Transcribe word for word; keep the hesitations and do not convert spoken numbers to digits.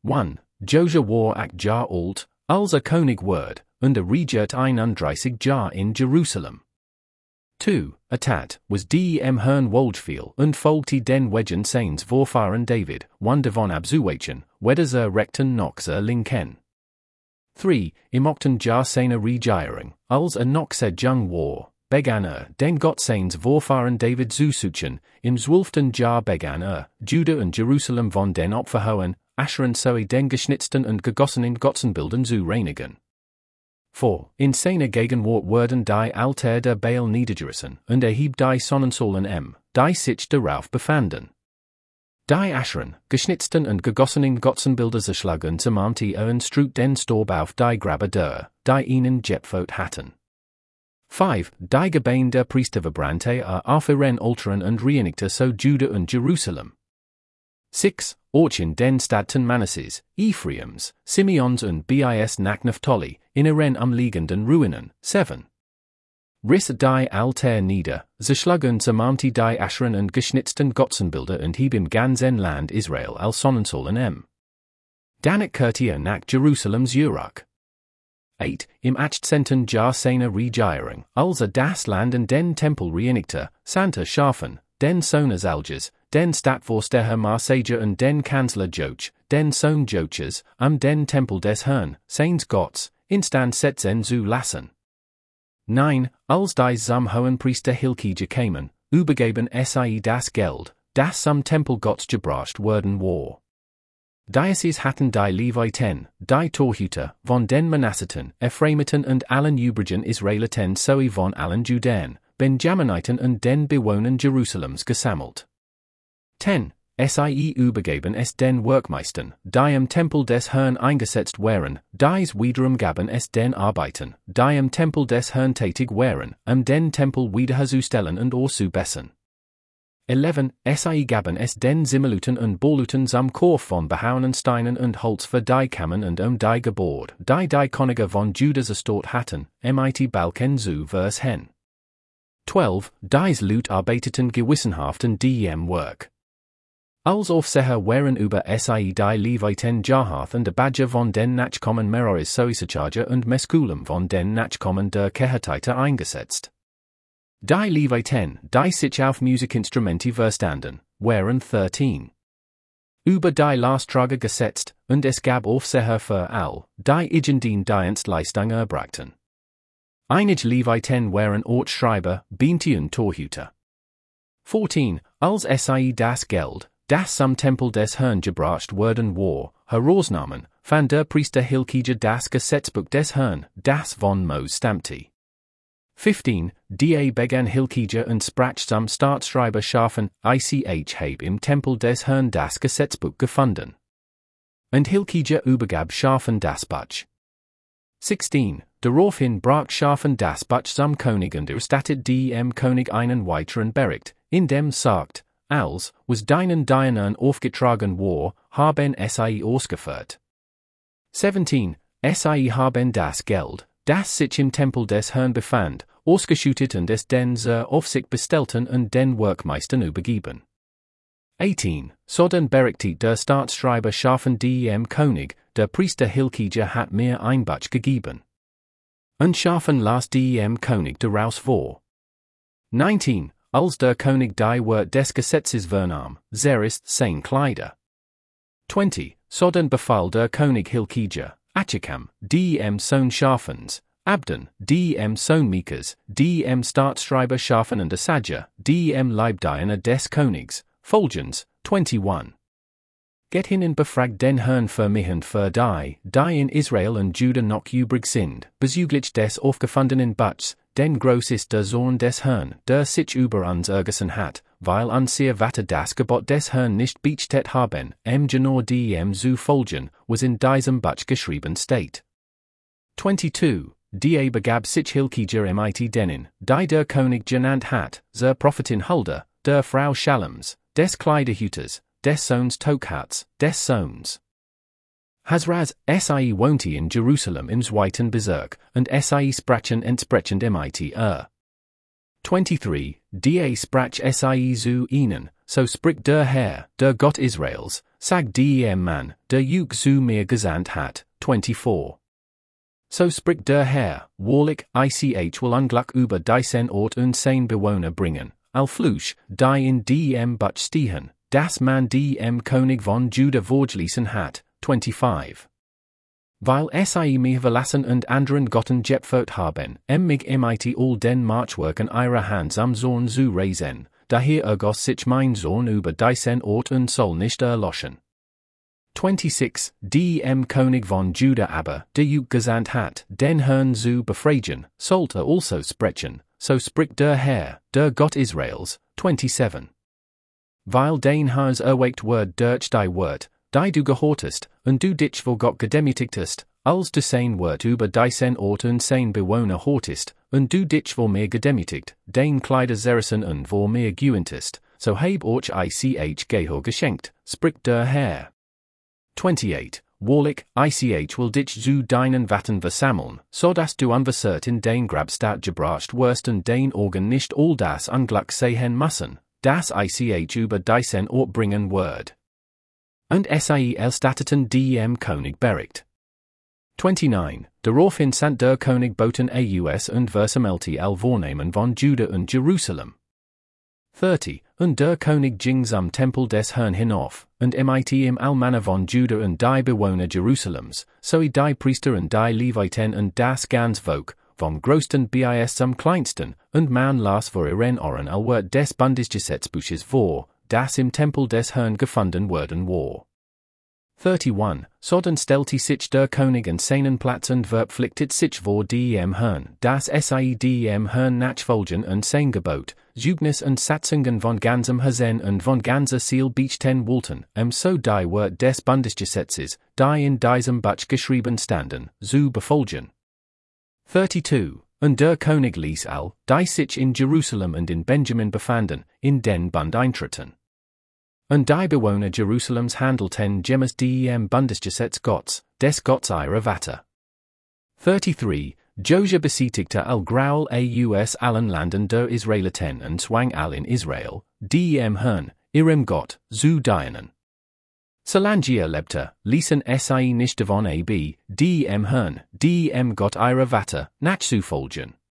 one. Joja war ak Jar alt, als a Konig word, und a regiert ein undreissig Jar in Jerusalem. two. Atat, was dem Herrn Wohlgefühl und folgte den Wegen seines Vorfahren David, one devon abzuwachen, weder ze rechten noch ze linken. three. Im Okten Jar seiner Regierung, als er noch se jung war, begann er, den Gott seines Vorfahren David zu suchen, im zwölften Jahr begann er, Juda und Jerusalem von den Opferhohen, Ascheren sowie den geschnitzten und gegossenen Götzenbildern zu reinigen. four. In seiner Gegenwart wurden die Altäre der Baal niedergerissen, und erhieb die Sonnensäulen m, die sich darauf befanden. Die Ascheren, geschnitzten und gegossenen Götzenbilder zerschlagen zermalmte er und strut den Staub auf die Grabe der, die ihnen Jepfot hatten. five. Die Gebeine der Priester verbrannte er auf ihren Altaren und reinigte so Juda und Jerusalem. six. Orchen den Städten Manasses, Ephraims, Simeons und bis nach Naphtali, in ihren umliegenden Ruinen. seven. Riss die Altäre nieder, zerschlagen zermalmte die Ascheren und geschnitzten Götzenbilder und hieb im ganzen Land Israel als Sonnensäulen m. Danach kehrte er nach Jerusalems Jurach. eight. Im achtzehnten Jahr seiner Regierung, als er das Land und den Tempel reinigte, sandte Shaphan, den Sohn Azaljas, den Stadtvorsteher Marsaja und den Kanzler Joach, den Sohn Joachas, um den Tempel des Herrn, seines Gottes, instand setzen zu lassen. nine. Als die zum hohen Priester Hilkija kamen, übergeben sie das Geld, das zum Tempel Gottes gebracht worden war. Diocese hatten die Leviten, die Torhüter, von den Manasseten, Ephraimiten und allen übrigen Israeliten sowie von allen Juden, Benjaminiten und den Bewohnern Jerusalems gesammelt. ten. Sie übergeben es den Werkmeistern, die im Tempel des Herrn eingesetzt waren, dies wiederum gaben es den Arbeitern, die im Tempel des Herrn tätig waren, um den Tempel wiederherzustellen und auszubessern. eleven. Sie gaben es den Simmeluten und Bolluten zum Kauf von behauenen Steinen und Holz für die Kammern und um die Gebäude, die die Könige von Juda zerstört hatten, mit Balken zu vers hen. twelve. Dies Lut arbeiteten gewissenhaft an dem Werk. Als Aufseher waren über sie die Leviten Jahath und Abadja von den Nachkommen Meroris Soisacharja und Meskulam von den Nachkommen der Kehatite eingesetzt. Die Leviten, die sich auf Musikinstrumente verstanden, waren thirteen. Über die Lasttrage gesetzt, und es gab Aufseher für all, die Igendien Dienstleistung erbrachten. Einige Leviten waren Ortsschreiber, Beamte und Torhüter. fourteen. Als sie das Geld, das zum Tempel des Herrn gebracht worden war, herausnahmen, fand der Priester Hilkija das Gesetzbuch des Herrn, das von Mose stammte. fifteen. Die begann Hilkija und sprach zum Staatsschreiber Shaphan, ich habe im Tempel des Herrn das Gesetzbuch gefunden. Und Hilkija übergab Shaphan das Buch. sixteen. Daraufhin brach Shaphan das Buch zum König und erstattet dem König einen weiteren Bericht, in dem sagt, als, was deinen Dienern aufgetragen war, haben sie ausgeführt. seventeen. Sie haben das Geld, das sich im Tempel des Herrn befand, ausgeschüttet und es den zur Aufsicht bestellten und den Werkmeistern übergeben. eighteen. Sodann berichtet der Staatsschreiber Shaphan dem König, der Priester Hilkija hat mir ein Buch gegeben. Und Shaphan las dem König daraus vor. nineteen. Als der König die Wort des Gesetzes vernahm, zerriss sein Kleider. twenty. Sodann befahl der König Hilkija, Achikam, dem Sohn Shaphans, Abdon, dem Sohn Mikas, dem Staatsschreiber Shaphan und Asajah, dem Leibdiener des Königs, folgens, twenty-one. Geht hin und befragt den Herrn für mich und für die, die in Israel und Juda noch übrig sind, bezüglich des aufgefundenen Buchs, denn groß ist der Zorn des Herrn, der sich über uns ergessen hat, weil uns ihr Vater das Gebot des Herrn nicht beachtet haben, em genau dem zu folgen, was in diesem Buch geschrieben steht. twenty-two. Die begab sich Hilkija mit denen, die der König genannt hat, zur Prophetin Hulda, der Frau Shallums, des Kleiderhüters, des Sohns Tokhats, des Sohns Hasraz, sie wohnte in Jerusalem im zweiten Bezirk, und sie sprachen entsprechend mit ihr. twenty-three. Die sprach sie zu ihnen, so spricht der Herr, der Gott Israels, Sag dem Mann, der Juk zu mir gesandt hat, twenty-four. So spricht der Herr, wahrlich, ich will Unglück über diesen Ort und sein Bewohner bringen, al Fluch, die in dem Buch stehen, das man dem König von Juda vorgelesen hat, twenty-five. Weil sie mich verlassen und anderen Gotten gepfert haben, em mig mit all den Marchwerken ihrer Hand am Zorn zu reisen, daher ergoss sich mein Zorn über diesen Ort und soll nicht erloschen. twenty-six. Dem König von Juda aber, der Juk gesandt hat, den Herrn zu befragen, sollte also sprechen, so spricht der Herr, der Gott Israels, twenty-seven. Weil den Herrs erweckt word durch die Wort, die du gehortest, und du dich vor Gott gedemütigtest, als du sein Wort über diesen Ort und sein Bewohner hortest, und du dich vor mir gedemütigt, den Kleider zerrissen und vor mir gewintest, so heb euch ich Gehör geschenkt, spricht der Herr. twenty-eight. Wahrlich, ich will dich zu deinen Watten versammeln, so dass du unversehrt in den Grabstadt gebracht wirst und den Organ nicht all das Unglück sehen müssen, das ich über diesen Ort bringen wird. Und sie erstatteten dem König Bericht. twenty-nine. Daraufhin sant der König Boten aus und versammelte all Vornehmen von Juda und Jerusalem. thirty. Und der König ging zum Tempel des Herrn hinauf, und mit ihm all Männer von Juda und die Bewohner Jerusalems, sowie die Priester und die Leviten und das ganz Volk, vom größten bis zum kleinsten, und man las vor ihren Ohren all Wort des Bundesgesetzbuches vor, das im Tempel des Herrn gefunden worden war. thirty-one. Sodann stellte sich der König an seinen Platz und verpflichtet sich vor dem Herrn, dass sie dem Herrn nachfolgen und sein Gebot, Zeugnis und Satzungen von ganzem Herzen und von ganzer Seele beachten wollten, um so die Wort des Bundesgesetzes, die in diesem Buch geschrieben standen, zu befolgen. thirty-two. Und der König ließ all, die sich in Jerusalem und in Benjamin befanden, in den Bund eintreten. Und die Bewohner Jerusalems handelten gemäß dem Bundesgesetz Gottes, des Gottes ihrer Vater. thirty-three. Josua besiegte all Graul aus allen Landen der Israeliten und zwang all in Israel, dem Herrn, ihrem Gott, zu dienen. Solange ihr lebte, ließen sie nicht davon ab, dem Herrn, dem Gott ihrer Vater, nachzufolgen.